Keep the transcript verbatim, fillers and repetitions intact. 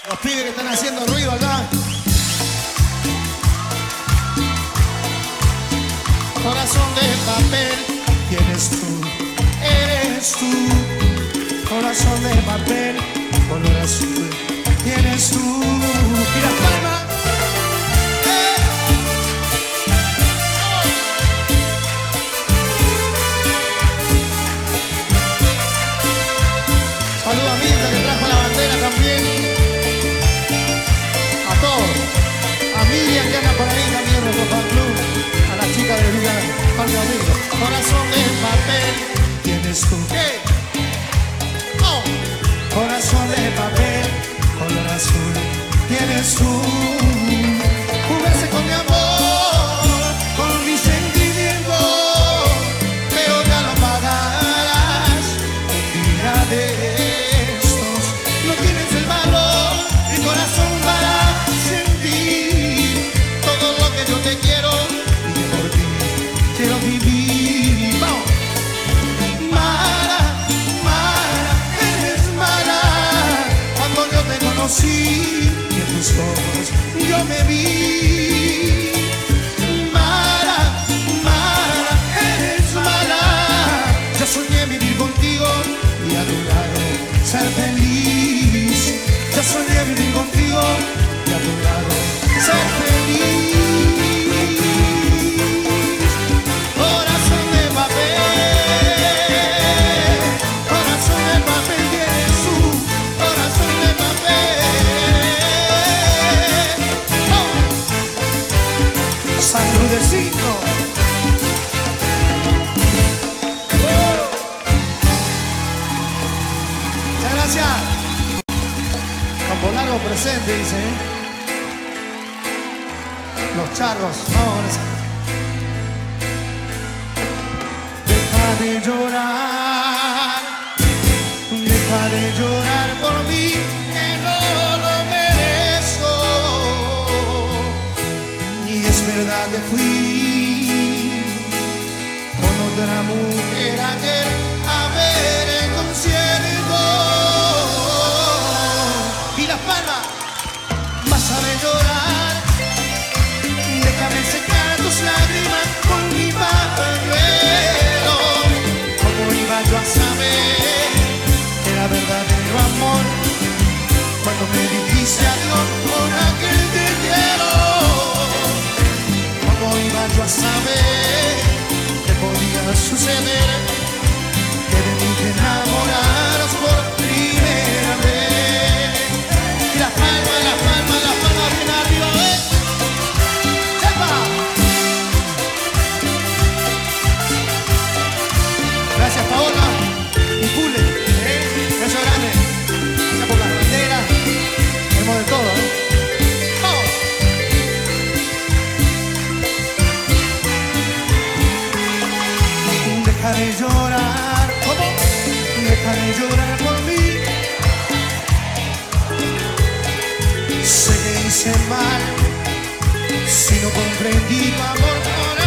Los pibes que están haciendo ruido acá. Corazón de papel, tienes tú, eres tú. Corazón de papel, color azul, tienes tú. Y las palmas. ¡Eh! Saludos a Mirta que trajo la bandera también. A todos. A Miriam que anda por ahí también, nuestro fan club. A la chica de Villa Parque Amigo. Corazón de papel, tienes tú. ¿Qué? Oh. Corazón de papel, color azul, tienes tú. Jugarse con mi amor, con mi sentimiento, pero ya lo pagarás un día de estos. No tienes el valor, mi corazón para sentir todo lo que yo te quiero y que por ti quiero vivir. ¡Vamos! Mara, Mara, eres Mara. Cuando yo te conocí y en tus ojos yo me vi. Mara, Mara, eres Mara. Yo soñé vivir contigo y a tu lado ser feliz. Yo soñé vivir contigo y a tu lado ser feliz. Corazón de papel, corazón de papel tienes tú. Corazón de papel. Oh. Saludecito. Uh. Muchas gracias. Campo Largo presente, dice. ¿eh? Los charros, vamos. Deja de llorar, deja de llorar por mí, que no lo merezco. Y es verdad que fui con otra mujer ayer a ver el concierto. Y las palmas, vas a ver llorar. Déjame secar tus lágrimas con mi pañuelo. ¿Cómo iba yo a saber que era verdadero amor cuando me dijiste adiós por aquel te quiero? ¿Cómo iba yo a saber que podía suceder que de mí te enamoraras por primera vez? Y las palmas, las palmas, las palmas bien arriba, ¿eh? Gracias Paola y Pule, ¿eh? Beso grande. Gracias por las banderas. Tenemos de todo, ¿eh? ¡Vamos! Deja de llorar. ¿Cómo? Deja de llorar por mí. Sé que hice mal si no comprendí tu amor por